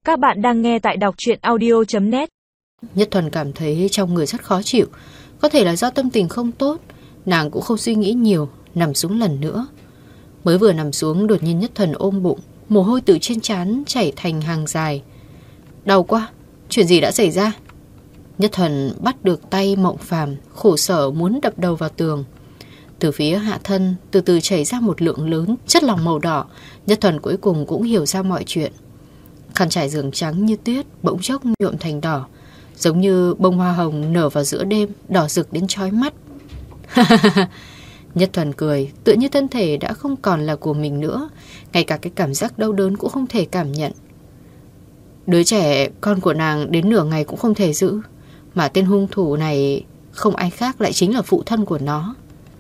Các bạn đang nghe tại đọc truyện audio.net. Nhất Thuần cảm thấy trong người rất khó chịu. Có thể là do tâm tình không tốt. Nàng cũng không suy nghĩ nhiều, nằm xuống lần nữa. Mới vừa nằm xuống, đột nhiên Nhất Thuần ôm bụng, mồ hôi từ trên trán chảy thành hàng dài. Đau quá, chuyện gì đã xảy ra? Nhất Thuần bắt được tay Mộng Phàm, khổ sở muốn đập đầu vào tường. Từ phía hạ thân từ từ chảy ra một lượng lớn chất lỏng màu đỏ. Nhất Thuần cuối cùng cũng hiểu ra mọi chuyện. Khăn trải giường trắng như tuyết bỗng chốc nhuộm thành đỏ, giống như bông hoa hồng nở vào giữa đêm, đỏ rực đến chói mắt. Nhất Thuần cười, tựa như thân thể đã không còn là của mình nữa, ngay cả cái cảm giác đau đớn cũng không thể cảm nhận. Đứa trẻ con của nàng đến nửa ngày cũng không thể giữ, mà tên hung thủ này không ai khác lại chính là phụ thân của nó.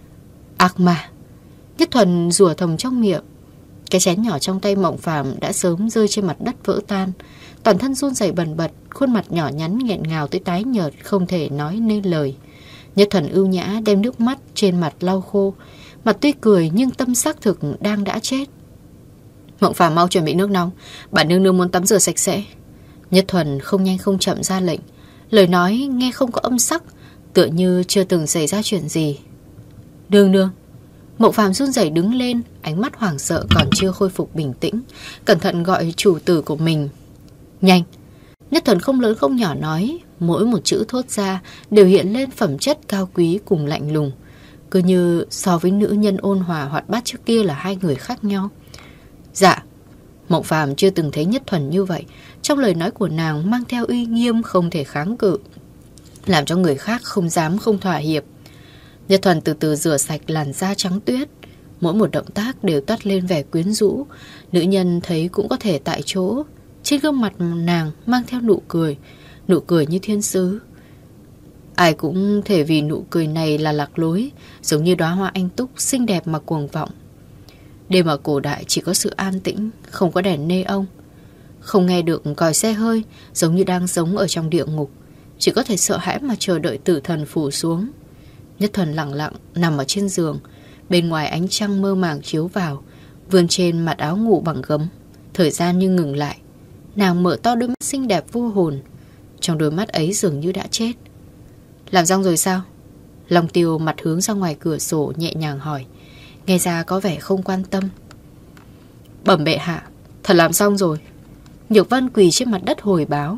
Ác ma! Nhất Thuần rủa thầm trong miệng. Cái chén nhỏ trong tay Mộng Phàm đã sớm rơi trên mặt đất vỡ tan. Toàn thân run rẩy bần bật, khuôn mặt nhỏ nhắn nghẹn ngào tới tái nhợt, không thể nói nên lời. Nhất Thuần ưu nhã đem nước mắt trên mặt lau khô. Mặt tuy cười nhưng tâm xác thực đang đã chết. Mộng Phàm mau chuẩn bị nước nóng, bản nương nương muốn tắm rửa sạch sẽ. Nhất Thuần không nhanh không chậm ra lệnh. Lời nói nghe không có âm sắc, tựa như chưa từng xảy ra chuyện gì. Nương nương. Mộng Phàm run rẩy đứng lên, ánh mắt hoảng sợ còn chưa khôi phục bình tĩnh, cẩn thận gọi chủ tử của mình. Nhanh! Nhất Thuần không lớn không nhỏ nói, mỗi một chữ thốt ra đều hiện lên phẩm chất cao quý cùng lạnh lùng, cứ như so với nữ nhân ôn hòa hoạt bát trước kia là hai người khác nhau. Dạ. Mộng Phàm chưa từng thấy Nhất Thuần như vậy, trong lời nói của nàng mang theo uy nghiêm không thể kháng cự, làm cho người khác không dám không thỏa hiệp. Nhất Thuần từ từ rửa sạch làn da trắng tuyết, mỗi một động tác đều toát lên vẻ quyến rũ. Nữ nhân thấy cũng có thể tại chỗ. Trên gương mặt nàng mang theo nụ cười như thiên sứ. Ai cũng thể vì nụ cười này là lạc lối, giống như đóa hoa anh túc xinh đẹp mà cuồng vọng. Đêm ở cổ đại chỉ có sự an tĩnh, không có đèn nê ông, không nghe được còi xe hơi, giống như đang sống ở trong địa ngục, chỉ có thể sợ hãi mà chờ đợi tử thần phủ xuống. Nhất Thuần lặng lặng nằm ở trên giường, bên ngoài ánh trăng mơ màng chiếu vào, vươn trên mặt áo ngủ bằng gấm. Thời gian như ngừng lại. Nàng mở to đôi mắt xinh đẹp vô hồn, trong đôi mắt ấy dường như đã chết. Làm xong rồi sao? Long Tiêu mặt hướng ra ngoài cửa sổ nhẹ nhàng hỏi, nghe ra có vẻ không quan tâm. Bẩm bệ hạ, thật làm xong rồi. Nhược Vân quỳ trên mặt đất hồi báo.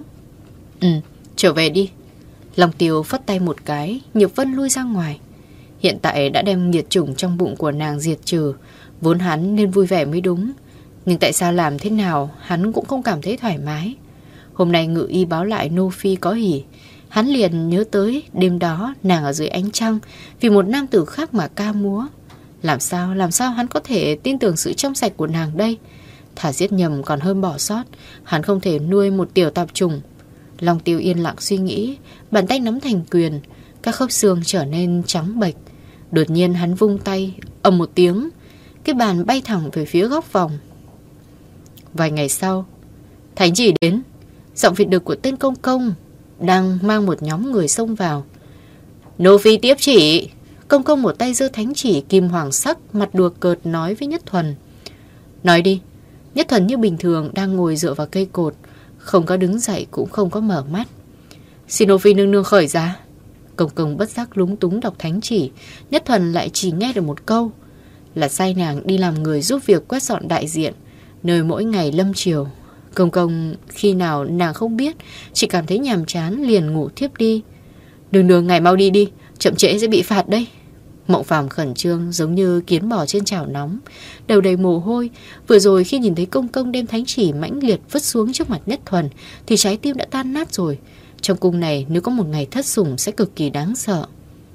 Trở về đi. Long Tiêu phất tay một cái, Nhược Vân lui ra ngoài. Hiện tại đã đem nghiệt chủng trong bụng của nàng diệt trừ, vốn hắn nên vui vẻ mới đúng. Nhưng tại sao làm thế nào hắn cũng không cảm thấy thoải mái. Hôm nay ngự y báo lại nô phi có hỉ, hắn liền nhớ tới đêm đó nàng ở dưới ánh trăng vì một nam tử khác mà ca múa. Làm sao hắn có thể tin tưởng sự trong sạch của nàng đây? Thà giết nhầm còn hơn bỏ sót, hắn không thể nuôi một tiểu tạp chủng. Long Tiêu yên lặng suy nghĩ, bàn tay nắm thành quyền, các khớp xương trở nên trắng bệch. Đột nhiên hắn vung tay, ầm một tiếng, cái bàn bay thẳng về phía góc phòng. Vài ngày sau, thánh chỉ đến, giọng vịt đực của tên công công đang mang một nhóm người xông vào. Nô phi tiếp chỉ. Công công một tay giơ thánh chỉ kim hoàng sắc, mặt đùa cợt nói với Nhất Thuần. Nói đi. Nhất Thuần như bình thường đang ngồi dựa vào cây cột, không có đứng dậy cũng không có mở mắt. Xin nô phi nương nương khởi ra. Công công bất giác lúng túng đọc thánh chỉ. Nhất Thuần lại chỉ nghe được một câu, là sai nàng đi làm người giúp việc quét dọn đại diện, nơi mỗi ngày lâm chiều. Công công khi nào nàng không biết, chỉ cảm thấy nhàm chán liền ngủ thiếp đi. Nương ngày mau đi đi, chậm trễ sẽ bị phạt đấy. Mộng Phàm khẩn trương giống như kiến bò trên chảo nóng, đầu đầy mồ hôi. Vừa rồi khi nhìn thấy công công đem thánh chỉ mãnh liệt vứt xuống trước mặt Nhất Thuần thì trái tim đã tan nát rồi. Trong cung này nếu có một ngày thất sủng sẽ cực kỳ đáng sợ.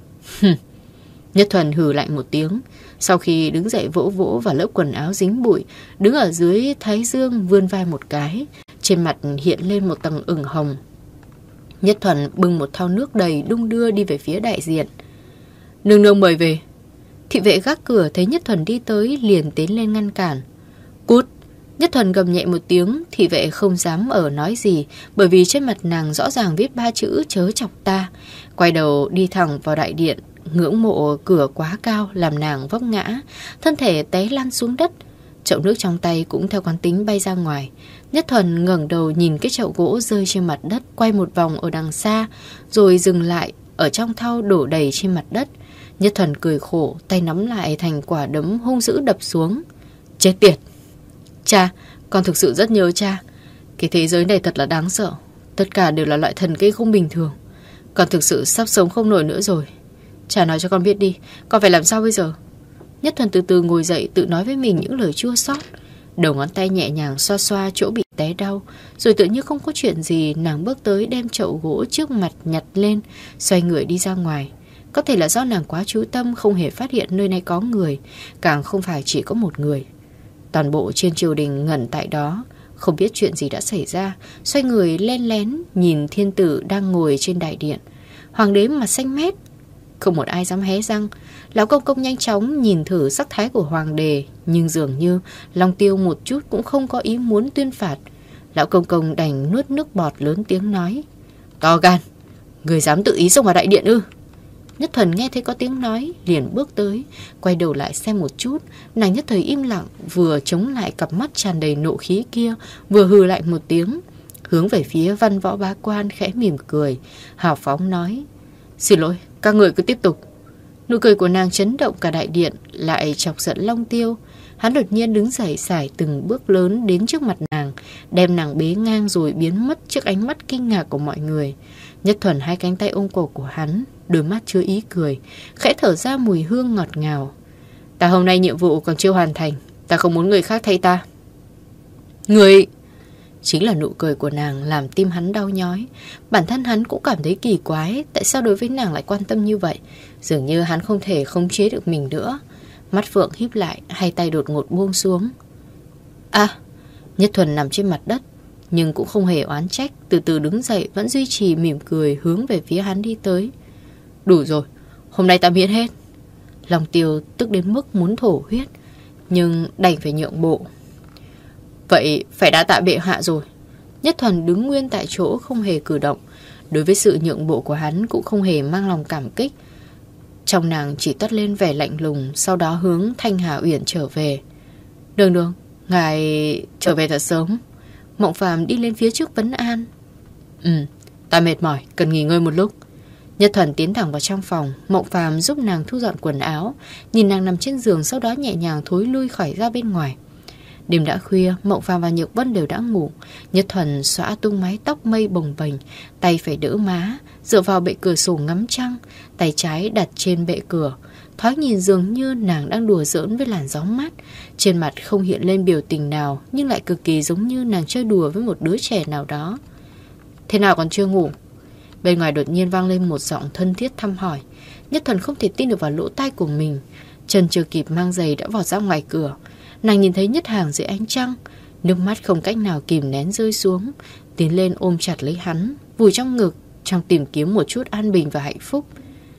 Nhất Thuần hừ lạnh một tiếng, sau khi đứng dậy vỗ vỗ vào lớp quần áo dính bụi, đứng ở dưới thái dương vươn vai một cái, trên mặt hiện lên một tầng ửng hồng. Nhất Thuần bưng một thau nước đầy đung đưa đi về phía đại diện. Nương mời về. Thị vệ gác cửa thấy Nhất Thuần đi tới liền tiến lên ngăn cản. Cút! Nhất Thuần gầm nhẹ một tiếng, thị vệ không dám ở nói gì, bởi vì trên mặt nàng rõ ràng viết 3 chữ chớ chọc ta. Quay đầu đi thẳng vào đại điện, ngưỡng mộ cửa quá cao làm nàng vấp ngã, thân thể té lăn xuống đất. Chậu nước trong tay cũng theo quán tính bay ra ngoài. Nhất Thuần ngẩng đầu nhìn cái chậu gỗ rơi trên mặt đất, quay một vòng ở đằng xa, rồi dừng lại ở trong thau đổ đầy trên mặt đất. Nhất Thuần cười khổ, tay nắm lại thành quả đấm hung dữ đập xuống. Chết tiệt! Cha, con thực sự rất nhớ cha. Cái thế giới này thật là đáng sợ. Tất cả đều là loại thần kinh không bình thường. Con thực sự sắp sống không nổi nữa rồi. Cha nói cho con biết đi, con phải làm sao bây giờ? Nhất Thuần từ từ ngồi dậy, tự nói với mình những lời chua xót. Đầu ngón tay nhẹ nhàng xoa xoa chỗ bị té đau. Rồi tự như không có chuyện gì, nàng bước tới đem chậu gỗ trước mặt nhặt lên, xoay người đi ra ngoài. Có thể là do nàng quá chú tâm, không hề phát hiện nơi này có người, càng không phải chỉ có một người. Toàn bộ trên triều đình ngẩn tại đó, không biết chuyện gì đã xảy ra. Xoay người len lén nhìn thiên tử đang ngồi trên đại điện. Hoàng đế mặt xanh mét, không một ai dám hé răng. Lão công công nhanh chóng nhìn thử sắc thái của hoàng đế, nhưng dường như Long Tiêu một chút cũng không có ý muốn tuyên phạt. Lão công công đành nuốt nước bọt lớn tiếng nói: To gan, người dám tự ý xông vào đại điện ư? Nhất Thuần nghe thấy có tiếng nói, liền bước tới, quay đầu lại xem một chút. Nàng nhất thời im lặng, vừa chống lại cặp mắt tràn đầy nộ khí kia, vừa hừ lại một tiếng, hướng về phía văn võ bá quan khẽ mỉm cười, hào phóng nói: Xin lỗi, các người cứ tiếp tục. Nụ cười của nàng chấn động cả đại điện, lại chọc giận Long Tiêu. Hắn đột nhiên đứng dậy, sải từng bước lớn đến trước mặt nàng, đem nàng bế ngang rồi biến mất trước ánh mắt kinh ngạc của mọi người. Nhất Thuần hai cánh tay ôm cổ của hắn, đôi mắt chứa ý cười, khẽ thở ra mùi hương ngọt ngào. Ta hôm nay nhiệm vụ còn chưa hoàn thành, ta không muốn người khác thay ta. Người... Chính là nụ cười của nàng làm tim hắn đau nhói. Bản thân hắn cũng cảm thấy kỳ quái, tại sao đối với nàng lại quan tâm như vậy. Dường như hắn không thể khống chế được mình nữa. Mắt phượng híp lại, hai tay đột ngột buông xuống. Nhất Thuần nằm trên mặt đất, nhưng cũng không hề oán trách, từ từ đứng dậy, vẫn duy trì mỉm cười, hướng về phía hắn đi tới. Đủ rồi, hôm nay ta miễn hết. Long Tiêu tức đến mức muốn thổ huyết, nhưng đành phải nhượng bộ. Vậy phải đa tạ bệ hạ rồi. Nhất Thuần đứng nguyên tại chỗ, không hề cử động. Đối với sự nhượng bộ của hắn cũng không hề mang lòng cảm kích. Trong nàng chỉ toát lên vẻ lạnh lùng, sau đó hướng Thanh Hà Uyển trở về. Đường, ngài trở về thật sớm. Mộng Phàm đi lên phía trước vấn an. Ta mệt mỏi, cần nghỉ ngơi một lúc. Nhất Thuần tiến thẳng vào trong phòng. Mộng Phàm giúp nàng thu dọn quần áo, nhìn nàng nằm trên giường, sau đó nhẹ nhàng thối lui khỏi ra bên ngoài. Đêm đã khuya, Mộng Phàm và Nhược Vân đều đã ngủ. Nhất Thuần xõa tung mái tóc mây bồng bềnh, tay phải đỡ má, dựa vào bệ cửa sổ ngắm trăng, tay trái đặt trên bệ cửa. Thoáng nhìn dường như nàng đang đùa giỡn với làn gió mát. Trên mặt không hiện lên biểu tình nào, nhưng lại cực kỳ giống như nàng chơi đùa với một đứa trẻ nào đó. Thế nào còn chưa ngủ? Bên ngoài đột nhiên vang lên một giọng thân thiết thăm hỏi. Nhất Thuần không thể tin được vào lỗ tai của mình. Chân chưa kịp mang giày đã vọt ra ngoài cửa. Nàng nhìn thấy Nhất Hàng dưới ánh trăng, nước mắt không cách nào kìm nén rơi xuống, tiến lên ôm chặt lấy hắn, vùi trong ngực, trong tìm kiếm một chút an bình và hạnh phúc.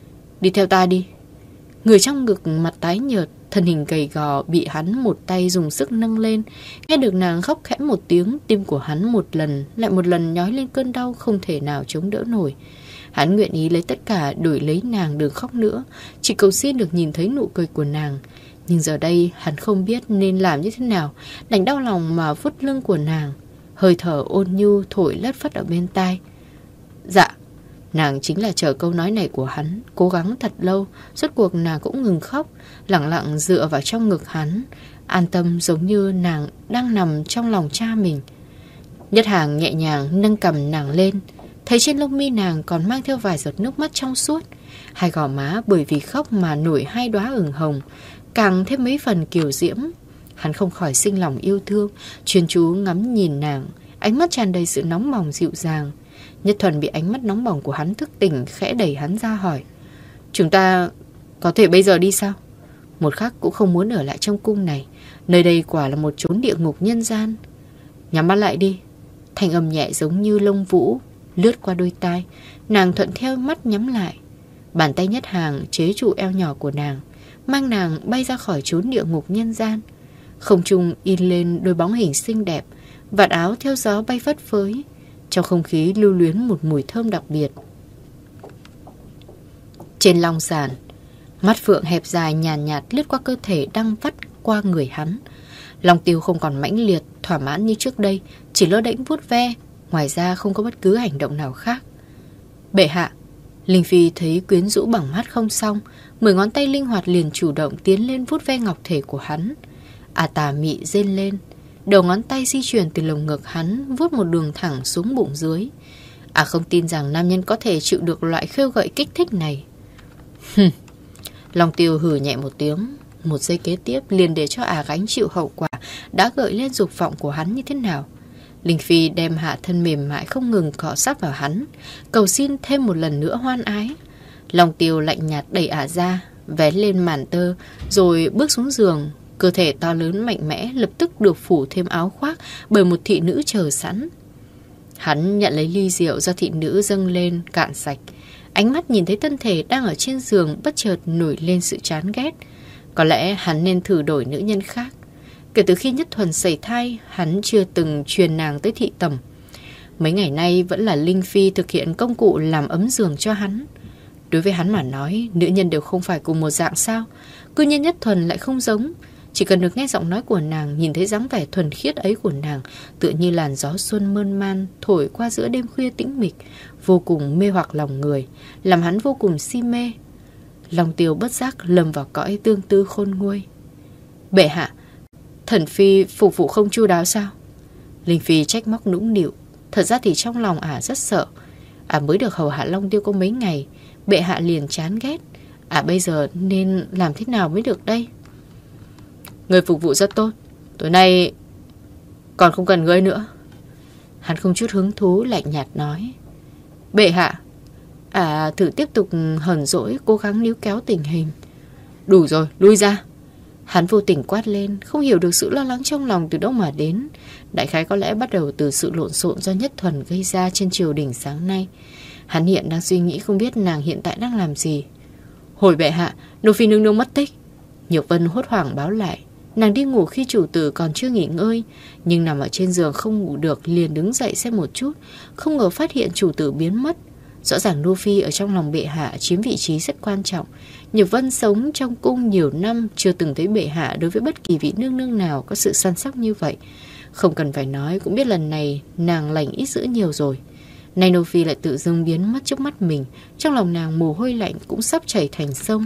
Đi theo ta đi. Người trong ngực mặt tái nhợt, thân hình gầy gò bị hắn một tay dùng sức nâng lên. Nghe được nàng khóc khẽ một tiếng, tim của hắn một lần lại một lần nhói lên cơn đau không thể nào chống đỡ nổi. Hắn nguyện ý lấy tất cả đổi lấy nàng đừng khóc nữa, chỉ cầu xin được nhìn thấy nụ cười của nàng. Nhưng giờ đây hắn không biết nên làm như thế nào, đành đau lòng mà vuốt lưng của nàng. Hơi thở ôn nhu thổi lất phất ở bên tai. Dạ. Nàng chính là chờ câu nói này của hắn, cố gắng thật lâu, rốt cuộc nàng cũng ngừng khóc, lặng lặng dựa vào trong ngực hắn, an tâm giống như nàng đang nằm trong lòng cha mình. Nhất Hàng nhẹ nhàng nâng cằm nàng lên, thấy trên lông mi nàng còn mang theo vài giọt nước mắt trong suốt, hai gò má bởi vì khóc mà nổi hai đóa ửng hồng, càng thêm mấy phần kiều diễm. Hắn không khỏi sinh lòng yêu thương, chuyên chú ngắm nhìn nàng, ánh mắt tràn đầy sự nóng bỏng dịu dàng. Nhất Thuần bị ánh mắt nóng bỏng của hắn thức tỉnh, khẽ đẩy hắn ra hỏi: Chúng ta có thể bây giờ đi sao? Một khắc cũng không muốn ở lại trong cung này. Nơi đây quả là một chốn địa ngục nhân gian. Nhắm mắt lại đi. Thanh âm nhẹ giống như lông vũ lướt qua đôi tai. Nàng thuận theo mắt nhắm lại. Bàn tay Nhất Hàng chế trụ eo nhỏ của nàng, mang nàng bay ra khỏi chốn địa ngục nhân gian. Không trung in lên đôi bóng hình xinh đẹp, vạt áo theo gió bay phất phới. Trong không khí lưu luyến một mùi thơm đặc biệt. Trên long sàn, mắt phượng hẹp dài nhàn nhạt lướt qua cơ thể đang vắt qua người hắn. Long Tiêu không còn mãnh liệt, thỏa mãn như trước đây, chỉ lơ đễnh vuốt ve, ngoài ra không có bất cứ hành động nào khác. Bệ hạ. Linh Phi thấy quyến rũ bằng mắt không xong, 10 ngón tay linh hoạt liền chủ động tiến lên vuốt ve ngọc thể của hắn. Tà mị rên lên, đầu ngón tay di chuyển từ lồng ngực hắn, vuốt một đường thẳng xuống bụng dưới. Không tin rằng nam nhân có thể chịu được loại khêu gợi kích thích này. Long Tiêu hừ nhẹ một tiếng. Một giây kế tiếp liền để cho gánh chịu hậu quả đã gợi lên dục vọng của hắn như thế nào. Linh Phi đem hạ thân mềm mại không ngừng cọ sát vào hắn, cầu xin thêm một lần nữa hoan ái. Long Tiêu lạnh nhạt đẩy ra, vén lên màn tơ, rồi bước xuống giường. Cơ thể to lớn mạnh mẽ lập tức được phủ thêm áo khoác bởi một thị nữ chờ sẵn. Hắn nhận lấy ly rượu do thị nữ dâng lên cạn sạch. Ánh mắt nhìn thấy thân thể đang ở trên giường bất chợt nổi lên sự chán ghét. Có lẽ hắn nên thử đổi nữ nhân khác. Kể từ khi Nhất Thuần sẩy thai, hắn chưa từng truyền nàng tới thị tẩm. Mấy ngày nay vẫn là Linh Phi thực hiện công cụ làm ấm giường cho hắn. Đối với hắn mà nói, nữ nhân đều không phải cùng một dạng sao? Cư nhiên Nhất Thuần lại không giống. Chỉ cần được nghe giọng nói của nàng, nhìn thấy dáng vẻ thuần khiết ấy của nàng, tựa như làn gió xuân mơn man thổi qua giữa đêm khuya tĩnh mịch, vô cùng mê hoặc lòng người, làm hắn vô cùng si mê. Long Tiêu bất giác lầm vào cõi tương tư khôn nguôi. Bệ hạ, thần phi phục vụ không chu đáo sao? Linh Phi trách móc nũng nịu. Thật ra thì trong lòng rất sợ. Mới được hầu hạ Long Tiêu có mấy ngày, bệ hạ liền chán ghét. Bây giờ nên làm thế nào mới được đây? Người phục vụ rất tốt, tối nay còn không cần ngươi nữa. Hắn không chút hứng thú, lạnh nhạt nói. Bệ hạ, thử tiếp tục hờn dỗi, cố gắng níu kéo tình hình. Đủ rồi, lui ra. Hắn vô tình quát lên, không hiểu được sự lo lắng trong lòng từ đâu mà đến. Đại khái có lẽ bắt đầu từ sự lộn xộn do Nhất Thuần gây ra trên triều đình sáng nay. Hắn hiện đang suy nghĩ không biết nàng hiện tại đang làm gì. Hồi bệ hạ, nô phi nương nương mất tích. Nhược Vân hốt hoảng báo lại. Nàng đi ngủ khi chủ tử còn chưa nghỉ ngơi, nhưng nằm ở trên giường không ngủ được, liền đứng dậy xem một chút, không ngờ phát hiện chủ tử biến mất. Rõ ràng Nô Phi ở trong lòng bệ hạ chiếm vị trí rất quan trọng. Nhược Vân sống trong cung nhiều năm, chưa từng thấy bệ hạ đối với bất kỳ vị nương nương nào có sự săn sóc như vậy. Không cần phải nói cũng biết lần này nàng lành ít dữ nhiều rồi. Nay Nô Phi lại tự dưng biến mất trước mắt mình, trong lòng nàng mồ hôi lạnh cũng sắp chảy thành sông.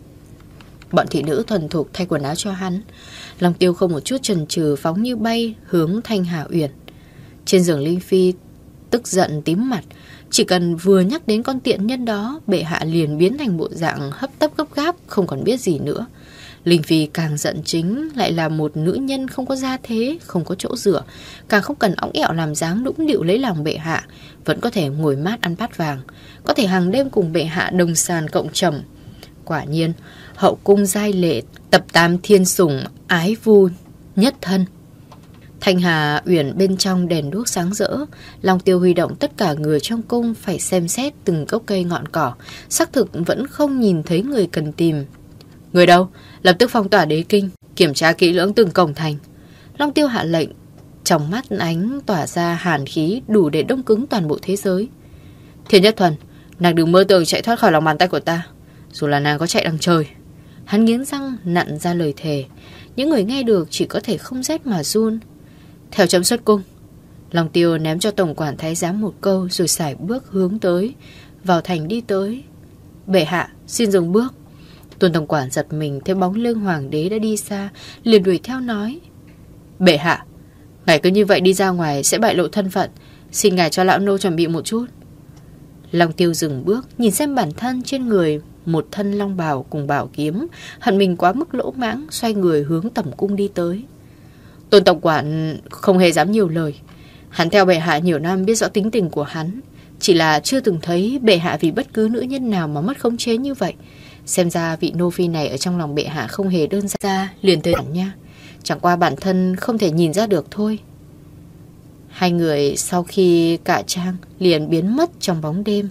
Bọn thị nữ thuần thục thay quần áo cho hắn. Long Tiêu không một chút chần chừ phóng như bay hướng Thanh Hà Uyển. Trên giường Linh Phi tức giận tím mặt. Chỉ cần vừa nhắc đến con tiện nhân đó, bệ hạ liền biến thành bộ dạng hấp tấp gấp gáp, không còn biết gì nữa. Linh Phi càng giận chính lại là một nữ nhân không có gia thế, không có chỗ dựa, càng không cần õng ẹo làm dáng nũng nịu lấy lòng bệ hạ, vẫn có thể ngồi mát ăn bát vàng, có thể hàng đêm cùng bệ hạ đồng sàn cộng trầm. Quả nhiên, hậu cung giai lệ, tập 8 thiên sủng, ái vu, nhất thân. Thanh Hà Uyển bên trong đèn đuốc sáng rỡ. Long Tiêu huy động tất cả người trong cung phải xem xét từng gốc cây ngọn cỏ, xác thực vẫn không nhìn thấy người cần tìm. Người đâu? Lập tức phong tỏa đế kinh, kiểm tra kỹ lưỡng từng cổng thành. Long Tiêu hạ lệnh. Trong mắt ánh tỏa ra hàn khí đủ để đông cứng toàn bộ thế giới. Thiên Nhất Thuần, nàng đừng mơ tưởng chạy thoát khỏi lòng bàn tay của ta, dù là nàng có chạy đằng trời. Hắn nghiến răng nặn ra lời thề. Những người nghe được chỉ có thể không rét mà run. Theo chấm xuất cung. Long Tiêu ném cho tổng quản thái giám một câu, rồi sải bước hướng tới, vào thành đi tới. Bệ hạ, xin dừng bước. Tuân tổng quản giật mình thấy bóng lưng hoàng đế đã đi xa, liền đuổi theo nói. Bệ hạ, ngài cứ như vậy đi ra ngoài sẽ bại lộ thân phận, xin ngài cho lão nô chuẩn bị một chút. Long Tiêu dừng bước, nhìn xem bản thân trên người một thân long bào cùng bảo kiếm, hận mình quá mức lỗ mãng, xoay người hướng tẩm cung đi tới. Tôn tổng quản không hề dám nhiều lời. Hắn theo bệ hạ nhiều năm, biết rõ tính tình của hắn, chỉ là chưa từng thấy bệ hạ vì bất cứ nữ nhân nào mà mất khống chế như vậy. Xem ra vị nô phi này ở trong lòng bệ hạ không hề đơn giản, liền tới hẳn nha. Chẳng qua bản thân không thể nhìn ra được thôi. Hai người sau khi cạ trang liền biến mất trong bóng đêm.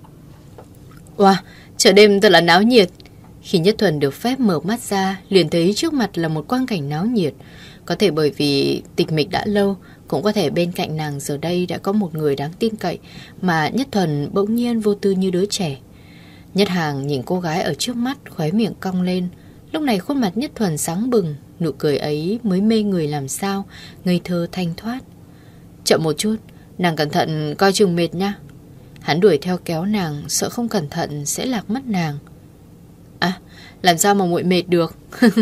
Wow, chợ đêm thật là náo nhiệt. Khi Nhất Thuần được phép mở mắt ra, liền thấy trước mặt là một quang cảnh náo nhiệt. Có thể bởi vì tịch mịch đã lâu, cũng có thể bên cạnh nàng giờ đây đã có một người đáng tin cậy, mà Nhất Thuần bỗng nhiên vô tư như đứa trẻ. Nhất Hàng nhìn cô gái ở trước mắt, khóe miệng cong lên, Lúc này khuôn mặt Nhất Thuần sáng bừng, nụ cười ấy mới mê người làm sao, ngây thơ thanh thoát. Chậm một chút, nàng cẩn thận coi chừng mệt nha. Hắn đuổi theo kéo nàng, sợ không cẩn thận sẽ lạc mất nàng. À, làm sao mà muội mệt được.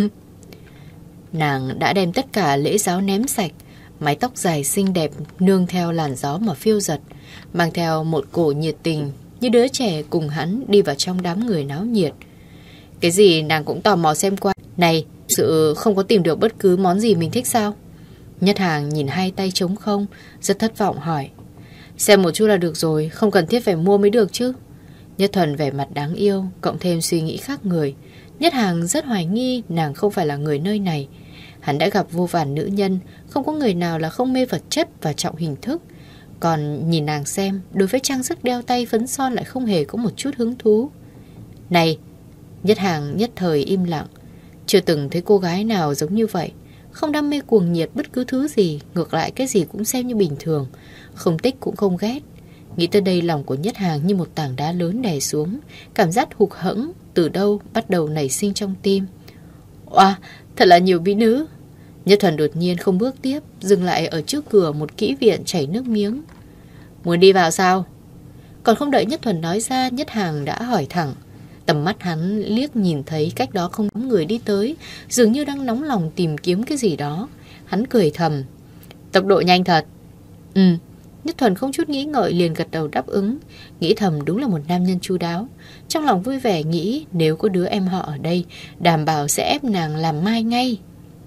Nàng đã đem tất cả lễ giáo ném sạch, mái tóc dài xinh đẹp nương theo làn gió mà phiêu giật, mang theo một cổ nhiệt tình như đứa trẻ cùng hắn đi vào trong đám người náo nhiệt. Cái gì nàng cũng tò mò xem qua. Này, sự không có tìm được bất cứ món gì mình thích sao? Nhất Hàng nhìn hai tay trống không, rất thất vọng hỏi. Xem một chút là được rồi, không cần thiết phải mua mới được chứ. Nhất Thuần vẻ mặt đáng yêu, cộng thêm suy nghĩ khác người. Nhất Hàng rất hoài nghi nàng không phải là người nơi này. Hắn đã gặp vô vàn nữ nhân, không có người nào là không mê vật chất và trọng hình thức. Còn nhìn nàng xem, đối với trang sức đeo tay phấn son lại không hề có một chút hứng thú. Này, Nhất Hàng nhất thời im lặng. Chưa từng thấy cô gái nào giống như vậy. Không đam mê cuồng nhiệt bất cứ thứ gì, ngược lại cái gì cũng xem như bình thường. Không thích cũng không ghét. Nghĩ tới đây lòng của Nhất Hàng như một tảng đá lớn đè xuống. Cảm giác hụt hẫng từ đâu bắt đầu nảy sinh trong tim. Oa, thật là nhiều mỹ nữ. Nhất Thuần đột nhiên không bước tiếp, dừng lại ở trước cửa một kỹ viện chảy nước miếng. Muốn đi vào sao? Còn không đợi Nhất Thuần nói ra, Nhất Hàng đã hỏi thẳng. Tầm mắt hắn liếc nhìn thấy cách đó không có người đi tới, dường như đang nóng lòng tìm kiếm cái gì đó. Hắn cười thầm. Tốc độ nhanh thật. Nhất Thuần không chút nghĩ ngợi liền gật đầu đáp ứng. Nghĩ thầm đúng là một nam nhân chu đáo. Trong lòng vui vẻ nghĩ nếu có đứa em họ ở đây, đảm bảo sẽ ép nàng làm mai ngay.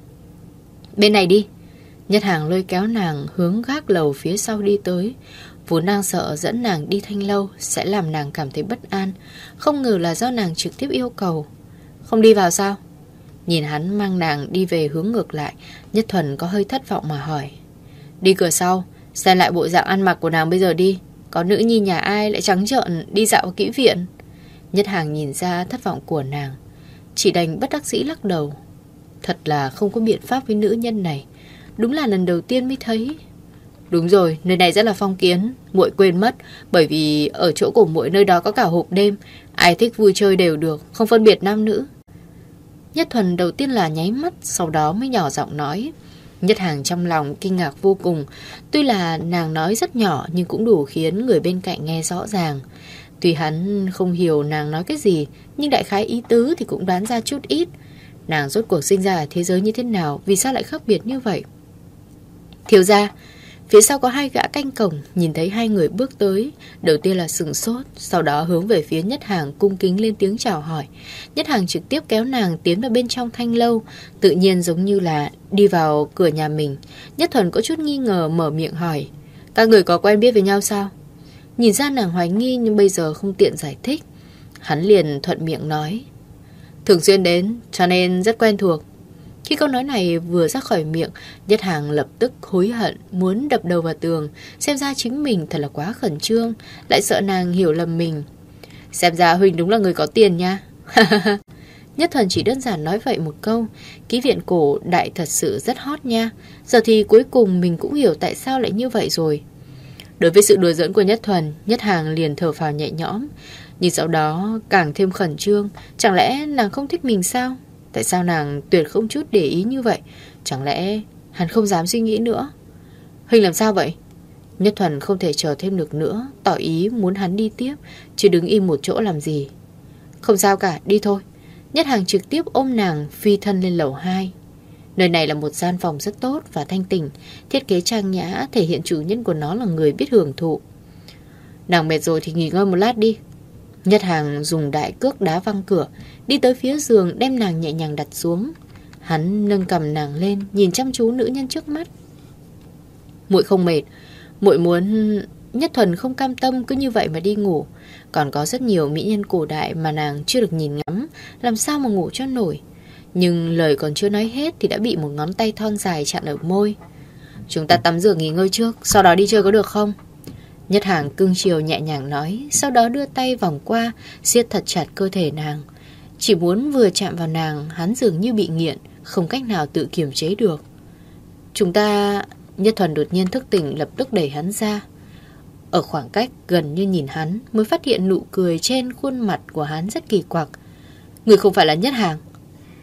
Bên này đi. Nhất Hàng lôi kéo nàng hướng gác lầu phía sau đi tới. Vốn đang sợ dẫn nàng đi thanh lâu sẽ làm nàng cảm thấy bất an. Không ngờ là do nàng trực tiếp yêu cầu. Không đi vào sao? Nhìn hắn mang nàng đi về hướng ngược lại, Nhất Thuần có hơi thất vọng mà hỏi. Đi cửa sau. Xem lại bộ dạng ăn mặc của nàng bây giờ đi. Có nữ nhi nhà ai lại trắng trợn đi dạo kỹ viện. Nhất Hàng nhìn ra thất vọng của nàng, chỉ đành bất đắc dĩ lắc đầu. Thật là không có biện pháp với nữ nhân này. Đúng là lần đầu tiên mới thấy. Đúng rồi, nơi này rất là phong kiến. Muội quên mất, bởi vì ở chỗ của muội nơi đó có cả hộp đêm. Ai thích vui chơi đều được, không phân biệt nam nữ. Nhất Thuần đầu tiên là nháy mắt, sau đó mới nhỏ giọng nói. Nhất Hàng trong lòng kinh ngạc vô cùng. Tuy là nàng nói rất nhỏ nhưng cũng đủ khiến người bên cạnh nghe rõ ràng. Tuy hắn không hiểu nàng nói cái gì, nhưng đại khái ý tứ thì cũng đoán ra chút ít. Nàng rốt cuộc sinh ra ở thế giới như thế nào, vì sao lại khác biệt như vậy? Thiếu gia, phía sau có hai gã canh cổng, nhìn thấy hai người bước tới. Đầu tiên là sửng sốt, sau đó hướng về phía Nhất Hàng cung kính lên tiếng chào hỏi. Nhất Hàng trực tiếp kéo nàng tiến vào bên trong thanh lâu, tự nhiên giống như là đi vào cửa nhà mình. Nhất Thuần có chút nghi ngờ mở miệng hỏi. Các người có quen biết với nhau sao? Nhìn ra nàng hoài nghi nhưng bây giờ không tiện giải thích. Hắn liền thuận miệng nói. Thường xuyên đến, cho nên rất quen thuộc. Khi câu nói này vừa ra khỏi miệng, Nhất Hàng lập tức hối hận, muốn đập đầu vào tường. Xem ra chính mình thật là quá khẩn trương, lại sợ nàng hiểu lầm mình. Xem ra Huỳnh đúng là người có tiền nha. Nhất Thuần chỉ đơn giản nói vậy một câu. Ký viện cổ đại thật sự rất hot nha. Giờ thì cuối cùng mình cũng hiểu tại sao lại như vậy rồi. Đối với sự đùa giỡn của Nhất Thuần, Nhất Hàng liền thở phào nhẹ nhõm. Nhưng sau đó càng thêm khẩn trương. Chẳng lẽ nàng không thích mình sao? Tại sao nàng tuyệt không chút để ý như vậy? Chẳng lẽ hắn không dám suy nghĩ nữa? Huỳnh làm sao vậy? Nhất Thuần không thể chờ thêm được nữa, tỏ ý muốn hắn đi tiếp, chứ đứng im một chỗ làm gì. Không sao cả, đi thôi. Nhất Hàng trực tiếp ôm nàng phi thân lên lầu 2. Nơi này là một gian phòng rất tốt và thanh tịnh, thiết kế trang nhã, thể hiện chủ nhân của nó là người biết hưởng thụ. Nàng mệt rồi thì nghỉ ngơi một lát đi. Nhất Hàng dùng đại cước đá văng cửa, đi tới phía giường đem nàng nhẹ nhàng đặt xuống. Hắn nâng cầm nàng lên, nhìn chăm chú nữ nhân trước mắt. Muội không mệt, muội muốn... Nhất Thuần không cam tâm cứ như vậy mà đi ngủ. Còn có rất nhiều mỹ nhân cổ đại mà nàng chưa được nhìn ngắm, làm sao mà ngủ cho nổi. Nhưng lời còn chưa nói hết thì đã bị một ngón tay thon dài chặn ở môi. Chúng ta tắm rửa nghỉ ngơi trước, sau đó đi chơi có được không? Nhất Hàng cưng chiều nhẹ nhàng nói, sau đó đưa tay vòng qua, siết thật chặt cơ thể nàng. Chỉ muốn vừa chạm vào nàng, hắn dường như bị nghiện, không cách nào tự kiềm chế được. Chúng ta... Nhất Thuần đột nhiên thức tỉnh, lập tức đẩy hắn ra. Ở khoảng cách gần như nhìn hắn, mới phát hiện nụ cười trên khuôn mặt của hắn rất kỳ quặc. Người không phải là Nhất Hàng.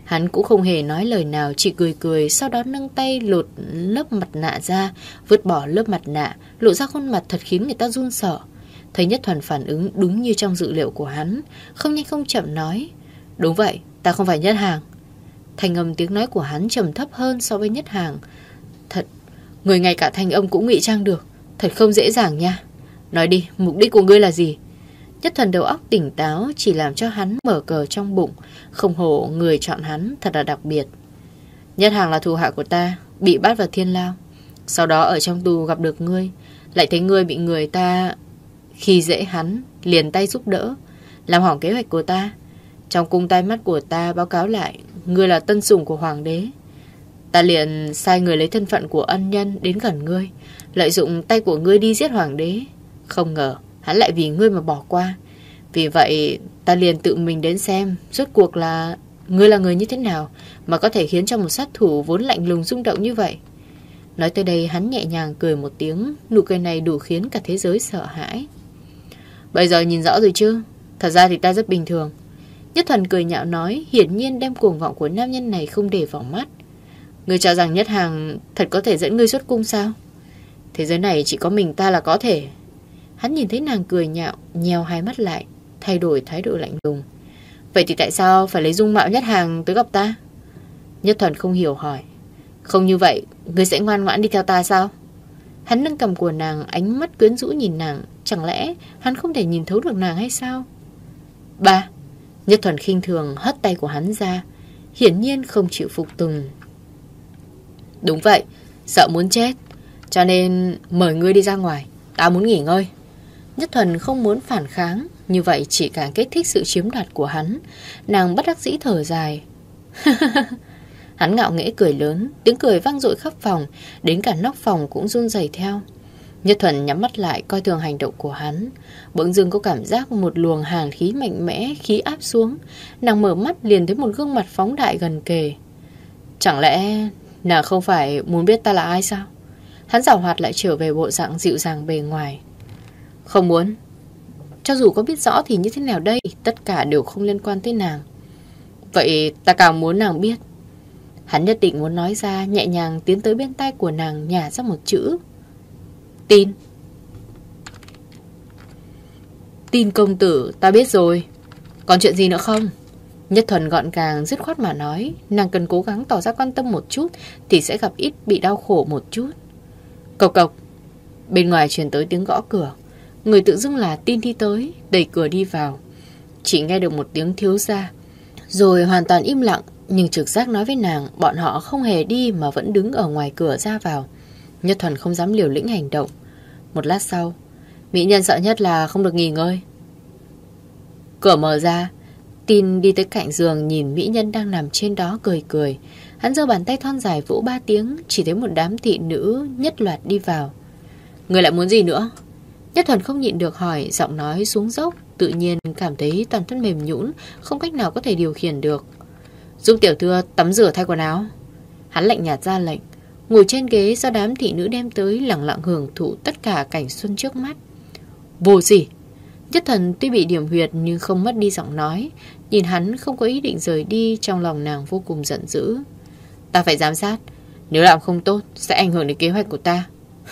Hắn cũng không hề nói lời nào, chỉ cười cười, sau đó nâng tay lột lớp mặt nạ ra, vứt bỏ lớp mặt nạ, lộ ra khuôn mặt thật khiến người ta run sợ. Thấy Nhất Thuần phản ứng đúng như trong dự liệu của hắn, không nhanh không chậm nói: đúng vậy, ta không phải Nhất Hàng. Thanh âm tiếng nói của hắn trầm thấp hơn so với Nhất Hàng. Thật, người ngay cả thanh âm cũng ngụy trang được, thật không dễ dàng nha. Nói đi, mục đích của ngươi là gì? Nhất Thuần đầu óc tỉnh táo, chỉ làm cho hắn mở cờ trong bụng. Không hổ người chọn hắn thật là đặc biệt. Nhất Hàng là thủ hạ của ta, bị bắt vào Thiên Lao. Sau đó ở trong tù gặp được ngươi, lại thấy ngươi bị người ta khi dễ hắn, liền tay giúp đỡ, làm hỏng kế hoạch của ta. Trong cung tai mắt của ta báo cáo lại ngươi là tân sủng của hoàng đế. Ta liền sai người lấy thân phận của ân nhân đến gần ngươi, lợi dụng tay của ngươi đi giết hoàng đế. Không ngờ hắn lại vì ngươi mà bỏ qua. Vì vậy ta liền tự mình đến xem rốt cuộc là ngươi là người như thế nào mà có thể khiến cho một sát thủ vốn lạnh lùng rung động như vậy. Nói tới đây hắn nhẹ nhàng cười một tiếng, nụ cười này đủ khiến cả thế giới sợ hãi. Bây giờ nhìn rõ rồi chứ? Thật ra thì ta rất bình thường. Nhất Thuần cười nhạo nói, hiển nhiên đem cuồng vọng của nam nhân này không để vào mắt. Ngươi cho rằng Nhất Hàng thật có thể dẫn ngươi xuất cung sao? Thế giới này chỉ có mình ta là có thể. Hắn nhìn thấy nàng cười nhạo, nheo hai mắt lại, thay đổi thái độ lạnh lùng. Vậy thì tại sao phải lấy dung mạo Nhất Hàng tới gặp ta? Nhất Thuần không hiểu hỏi. Không như vậy, ngươi sẽ ngoan ngoãn đi theo ta sao? Hắn nâng cầm của nàng, ánh mắt quyến rũ nhìn nàng. Chẳng lẽ hắn không thể nhìn thấu được nàng hay sao? Ba. Nhất Thuần khinh thường hất tay của hắn ra, hiển nhiên không chịu phục tùng. Đúng vậy, sợ muốn chết, cho nên mời ngươi đi ra ngoài. Ta muốn nghỉ ngơi. Nhất Thuần không muốn phản kháng, như vậy chỉ càng kích thích sự chiếm đoạt của hắn. Nàng bất đắc dĩ thở dài. Hắn ngạo nghễ cười lớn, tiếng cười vang dội khắp phòng, đến cả nóc phòng cũng run rẩy theo. Nhất Thuần nhắm mắt lại coi thường hành động của hắn. Bỗng dưng có cảm giác một luồng hàn khí mạnh mẽ, khí áp xuống. Nàng mở mắt liền thấy một gương mặt phóng đại gần kề. Chẳng lẽ nàng không phải muốn biết ta là ai sao? Hắn giảo hoạt lại trở về bộ dạng dịu dàng bề ngoài. Không muốn. Cho dù có biết rõ thì như thế nào đây, tất cả đều không liên quan tới nàng. Vậy ta càng muốn nàng biết. Hắn nhất định muốn nói ra, nhẹ nhàng tiến tới bên tai của nàng, nhả ra một chữ. Tin. Tin công tử, ta biết rồi. Còn chuyện gì nữa không? Nhất Thuần gọn gàng dứt khoát mà nói. Nàng cần cố gắng tỏ ra quan tâm một chút thì sẽ gặp ít bị đau khổ một chút. Cộc cộc. Bên ngoài truyền tới tiếng gõ cửa. Người tự dưng là Tin đi tới, đẩy cửa đi vào. Chỉ nghe được một tiếng thiếu gia, rồi hoàn toàn im lặng. Nhưng trực giác nói với nàng, bọn họ không hề đi mà vẫn đứng ở ngoài cửa ra vào. Nhất Thuần không dám liều lĩnh hành động. Một lát sau, mỹ nhân sợ nhất là không được nghỉ ngơi. Cửa mở ra, Tin đi tới cạnh giường, nhìn mỹ nhân đang nằm trên đó cười cười. Hắn giơ bàn tay thon dài vỗ 3 tiếng, chỉ thấy một đám thị nữ nhất loạt đi vào. Người lại muốn gì nữa? Nhất Thuần không nhịn được hỏi, giọng nói xuống dốc, tự nhiên cảm thấy toàn thân mềm nhũn, không cách nào có thể điều khiển được. Giúp tiểu thư tắm rửa thay quần áo. Hắn lạnh nhạt ra lệnh, ngồi trên ghế do đám thị nữ đem tới, lặng lặng hưởng thụ tất cả cảnh xuân trước mắt. Vô sỉ. Nhất Thuần tuy bị điểm huyệt nhưng không mất đi giọng nói. Nhìn hắn không có ý định rời đi, trong lòng nàng vô cùng giận dữ. Ta phải giám sát, nếu làm không tốt sẽ ảnh hưởng đến kế hoạch của ta.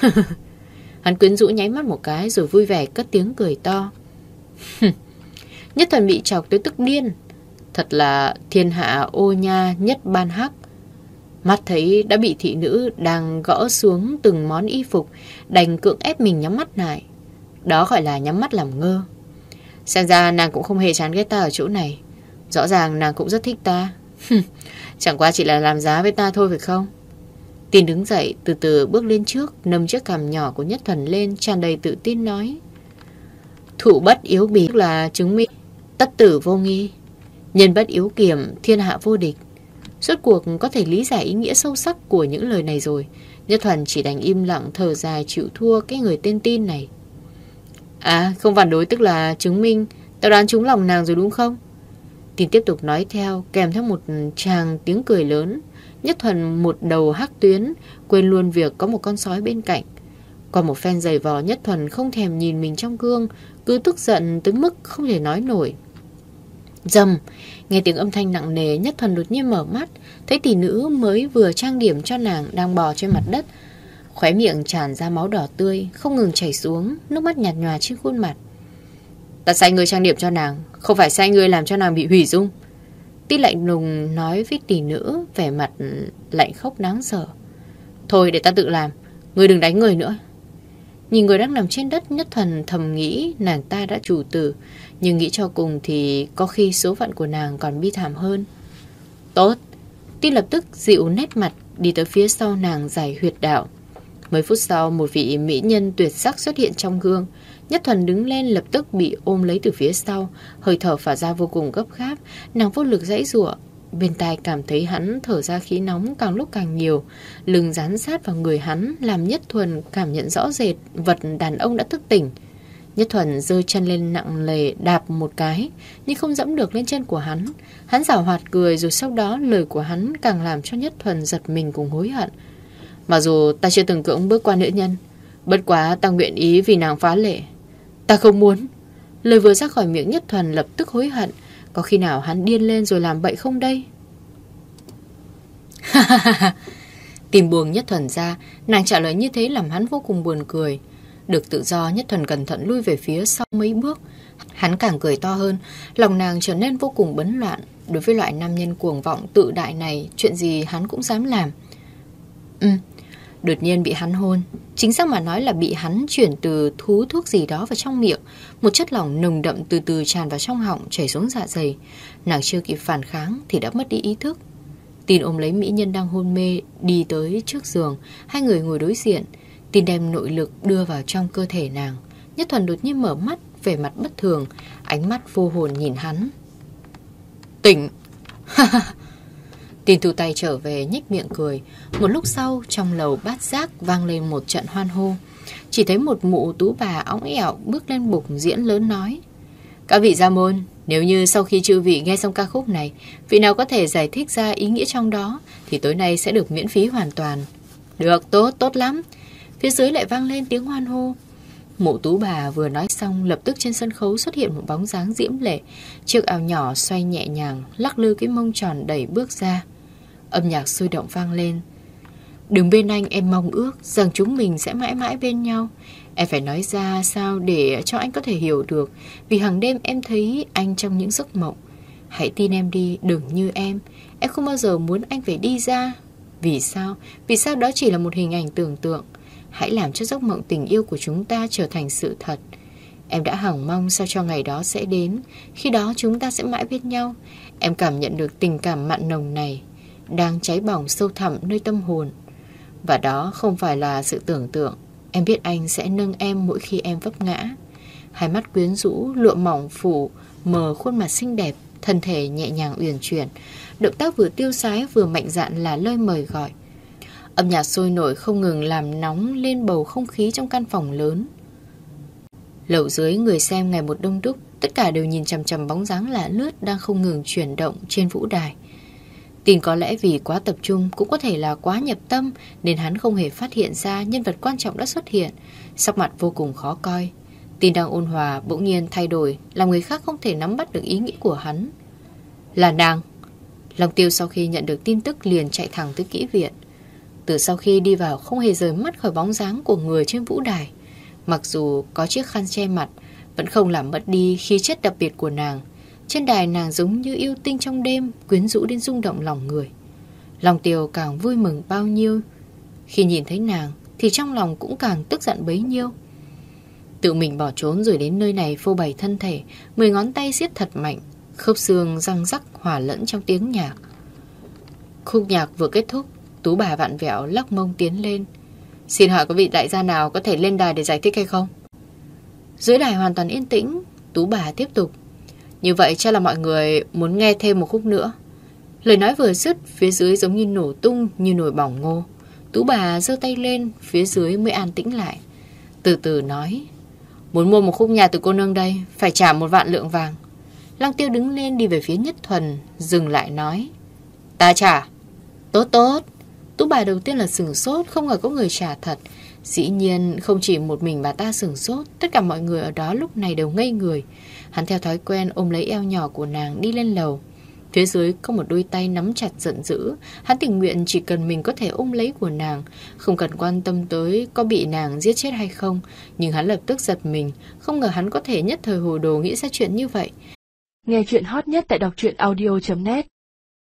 Hắn quyến rũ nháy mắt một cái rồi vui vẻ cất tiếng cười to. Nhất Thuần bị chọc tới tức điên. Thật là thiên hạ ô nha nhất ban hắc. Mắt thấy đã bị thị nữ đang gõ xuống từng món y phục, đành cưỡng ép mình nhắm mắt lại. Đó gọi là nhắm mắt làm ngơ. Xem ra nàng cũng không hề chán ghét ta ở chỗ này. Rõ ràng nàng cũng rất thích ta. Chẳng qua chỉ là làm giá với ta thôi phải không? Tin đứng dậy từ từ bước lên trước, nâng chiếc cằm nhỏ của Nhất Thuần lên, tràn đầy tự tin nói. Thủ bất yếu bỉ là chứng minh tất tử vô nghi, nhân bất yếu kiểm thiên hạ vô địch. Rốt cuộc có thể lý giải ý nghĩa sâu sắc của những lời này rồi. Nhất Thuần chỉ đành im lặng thở dài chịu thua cái người tên Tin này. À, không phản đối tức là chứng minh tao đoán trúng lòng nàng rồi đúng không? Tin tiếp tục nói theo, kèm theo một tràng tiếng cười lớn. Nhất Thuần một đầu hắc tuyến, quên luôn việc có một con sói bên cạnh. Qua một phen giày vò, Nhất Thuần không thèm nhìn mình trong gương, cứ tức giận tới mức không thể nói nổi. Rầm, nghe tiếng âm thanh nặng nề, Nhất Thuần đột nhiên mở mắt, thấy tỷ nữ mới vừa trang điểm cho nàng đang bò trên mặt đất. Khóe miệng tràn ra máu đỏ tươi, không ngừng chảy xuống, nước mắt nhạt nhòa trên khuôn mặt. Ta sai ngươi trang điểm cho nàng, không phải sai ngươi làm cho nàng bị hủy dung. Tí lạnh lùng nói với tỷ nữ, vẻ mặt lạnh khốc đáng sợ. Thôi để ta tự làm, ngươi đừng đánh người nữa. Nhìn người đang nằm trên đất, Nhất Thuần thầm nghĩ nàng ta đã chủ tử, nhưng nghĩ cho cùng thì có khi số phận của nàng còn bi thảm hơn. Tốt. Tí lập tức dịu nét mặt, đi tới phía sau nàng giải huyệt đạo. Mấy phút sau, một vị mỹ nhân tuyệt sắc xuất hiện trong gương. Nhất Thuần đứng lên, lập tức bị ôm lấy từ phía sau, hơi thở phả ra vô cùng gấp gáp. Nàng vô lực giãy giụa, bên tai cảm thấy hắn thở ra khí nóng càng lúc càng nhiều, lưng dán sát vào người hắn, làm Nhất Thuần cảm nhận rõ rệt vật đàn ông đã thức tỉnh. Nhất Thuần giơ chân lên nặng nề đạp một cái, nhưng không dẫm được lên chân của hắn. Hắn giảo hoạt cười, rồi sau đó lời của hắn càng làm cho Nhất Thuần giật mình cùng hối hận. Mặc dù ta chưa từng cưỡng bước qua nữ nhân, bất quá ta nguyện ý vì nàng phá lệ. Ta không muốn. Lời vừa ra khỏi miệng Nhất Thuần lập tức hối hận. Có khi nào hắn điên lên rồi làm bậy không đây? Tìm buồng Nhất Thuần ra, nàng trả lời như thế làm hắn vô cùng buồn cười. Được tự do, Nhất Thuần cẩn thận lui về phía sau mấy bước. Hắn càng cười to hơn, lòng nàng trở nên vô cùng bấn loạn. Đối với loại nam nhân cuồng vọng tự đại này, chuyện gì hắn cũng dám làm. Đột nhiên bị hắn hôn, chính xác mà nói là bị hắn chuyển từ thú thuốc gì đó vào trong miệng. Một chất lỏng nồng đậm từ từ tràn vào trong họng, chảy xuống dạ dày. Nàng chưa kịp phản kháng thì đã mất đi ý thức. Tin ôm lấy mỹ nhân đang hôn mê, đi tới trước giường. Hai người ngồi đối diện. Tin đem nội lực đưa vào trong cơ thể nàng. Nhất Thuần đột nhiên mở mắt, vẻ mặt bất thường, ánh mắt vô hồn nhìn hắn. Tỉnh. Tin thu tay trở về, nhếch miệng cười. Một lúc sau, trong lầu bát giác vang lên một trận hoan hô. Chỉ thấy một mụ tú bà óng ẻo bước lên bục diễn lớn nói: Các vị gia môn, nếu như sau khi chư vị nghe xong ca khúc này, vị nào có thể giải thích ra ý nghĩa trong đó, thì tối nay sẽ được miễn phí hoàn toàn. Được, tốt lắm. Phía dưới lại vang lên tiếng hoan hô. Mụ tú bà vừa nói xong, lập tức trên sân khấu xuất hiện một bóng dáng diễm lệ. Chiếc áo nhỏ xoay nhẹ nhàng, lắc lư cái mông tròn đẩy bước ra. Âm nhạc sôi động vang lên. Đừng bên anh, em mong ước rằng chúng mình sẽ mãi mãi bên nhau. Em phải nói ra sao để cho anh có thể hiểu được, vì hàng đêm em thấy anh trong những giấc mộng. Hãy tin em đi, đừng như em không bao giờ muốn anh phải đi ra. Vì sao? Vì sao đó chỉ là một hình ảnh tưởng tượng. Hãy làm cho giấc mộng tình yêu của chúng ta trở thành sự thật. Em đã hằng mong sao cho ngày đó sẽ đến. Khi đó chúng ta sẽ mãi bên nhau. Em cảm nhận được tình cảm mặn nồng này đang cháy bỏng sâu thẳm nơi tâm hồn. Và đó không phải là sự tưởng tượng. Em biết anh sẽ nâng em mỗi khi em vấp ngã. Hai mắt quyến rũ, lụa mỏng phủ mờ khuôn mặt xinh đẹp, thân thể nhẹ nhàng uyển chuyển. Động tác vừa tiêu sái vừa mạnh dạn là lời mời gọi. Âm nhạc sôi nổi không ngừng làm nóng lên bầu không khí trong căn phòng lớn. Lầu dưới người xem ngày một đông đúc, tất cả đều nhìn chằm chằm bóng dáng lạ lướt đang không ngừng chuyển động trên vũ đài. Tin có lẽ vì quá tập trung, cũng có thể là quá nhập tâm, nên hắn không hề phát hiện ra nhân vật quan trọng đã xuất hiện. Sắc mặt vô cùng khó coi. Tin đang ôn hòa bỗng nhiên thay đổi, làm người khác không thể nắm bắt được ý nghĩ của hắn. Là nàng. Long Tiêu sau khi nhận được tin tức liền chạy thẳng tới kỹ viện. Từ sau khi đi vào không hề rời mắt khỏi bóng dáng của người trên vũ đài. Mặc dù có chiếc khăn che mặt, vẫn không làm mất đi khí chất đặc biệt của nàng. Trên đài nàng giống như yêu tinh trong đêm, quyến rũ đến rung động lòng người. Long Tiêu càng vui mừng bao nhiêu. Khi nhìn thấy nàng thì trong lòng cũng càng tức giận bấy nhiêu. Tự mình bỏ trốn rồi đến nơi này phô bày thân thể, 10 ngón tay siết thật mạnh, khớp xương răng rắc hòa lẫn trong tiếng nhạc. Khúc nhạc vừa kết thúc, tú bà vặn vẹo lắc mông tiến lên. Xin hỏi có vị đại gia nào có thể lên đài để giải thích hay không? Dưới đài hoàn toàn yên tĩnh, tú bà tiếp tục. Như vậy chắc là mọi người muốn nghe thêm một khúc nữa. Lời nói vừa dứt, phía dưới giống như nổ tung như nồi bỏng ngô. Tú bà giơ tay lên, phía dưới mới an tĩnh lại. Từ từ nói. Muốn mua một khúc nhạc từ cô nương đây, phải trả 1 vạn lượng vàng. Long Tiêu đứng lên đi về phía Nhất Thuần, dừng lại nói. Ta trả. Tốt. Tú bà đầu tiên là sửng sốt, không ngờ có người trả thật. Dĩ nhiên không chỉ một mình bà ta sửng sốt, tất cả mọi người ở đó lúc này đều ngây người. Hắn theo thói quen ôm lấy eo nhỏ của nàng đi lên lầu. Phía dưới có một đôi tay nắm chặt giận dữ. Hắn tình nguyện chỉ cần mình có thể ôm lấy của nàng, không cần quan tâm tới có bị nàng giết chết hay không. Nhưng hắn lập tức giật mình, không ngờ hắn có thể nhất thời hồ đồ nghĩ ra chuyện như vậy. Nghe chuyện hot nhất tại đọc truyện audio.net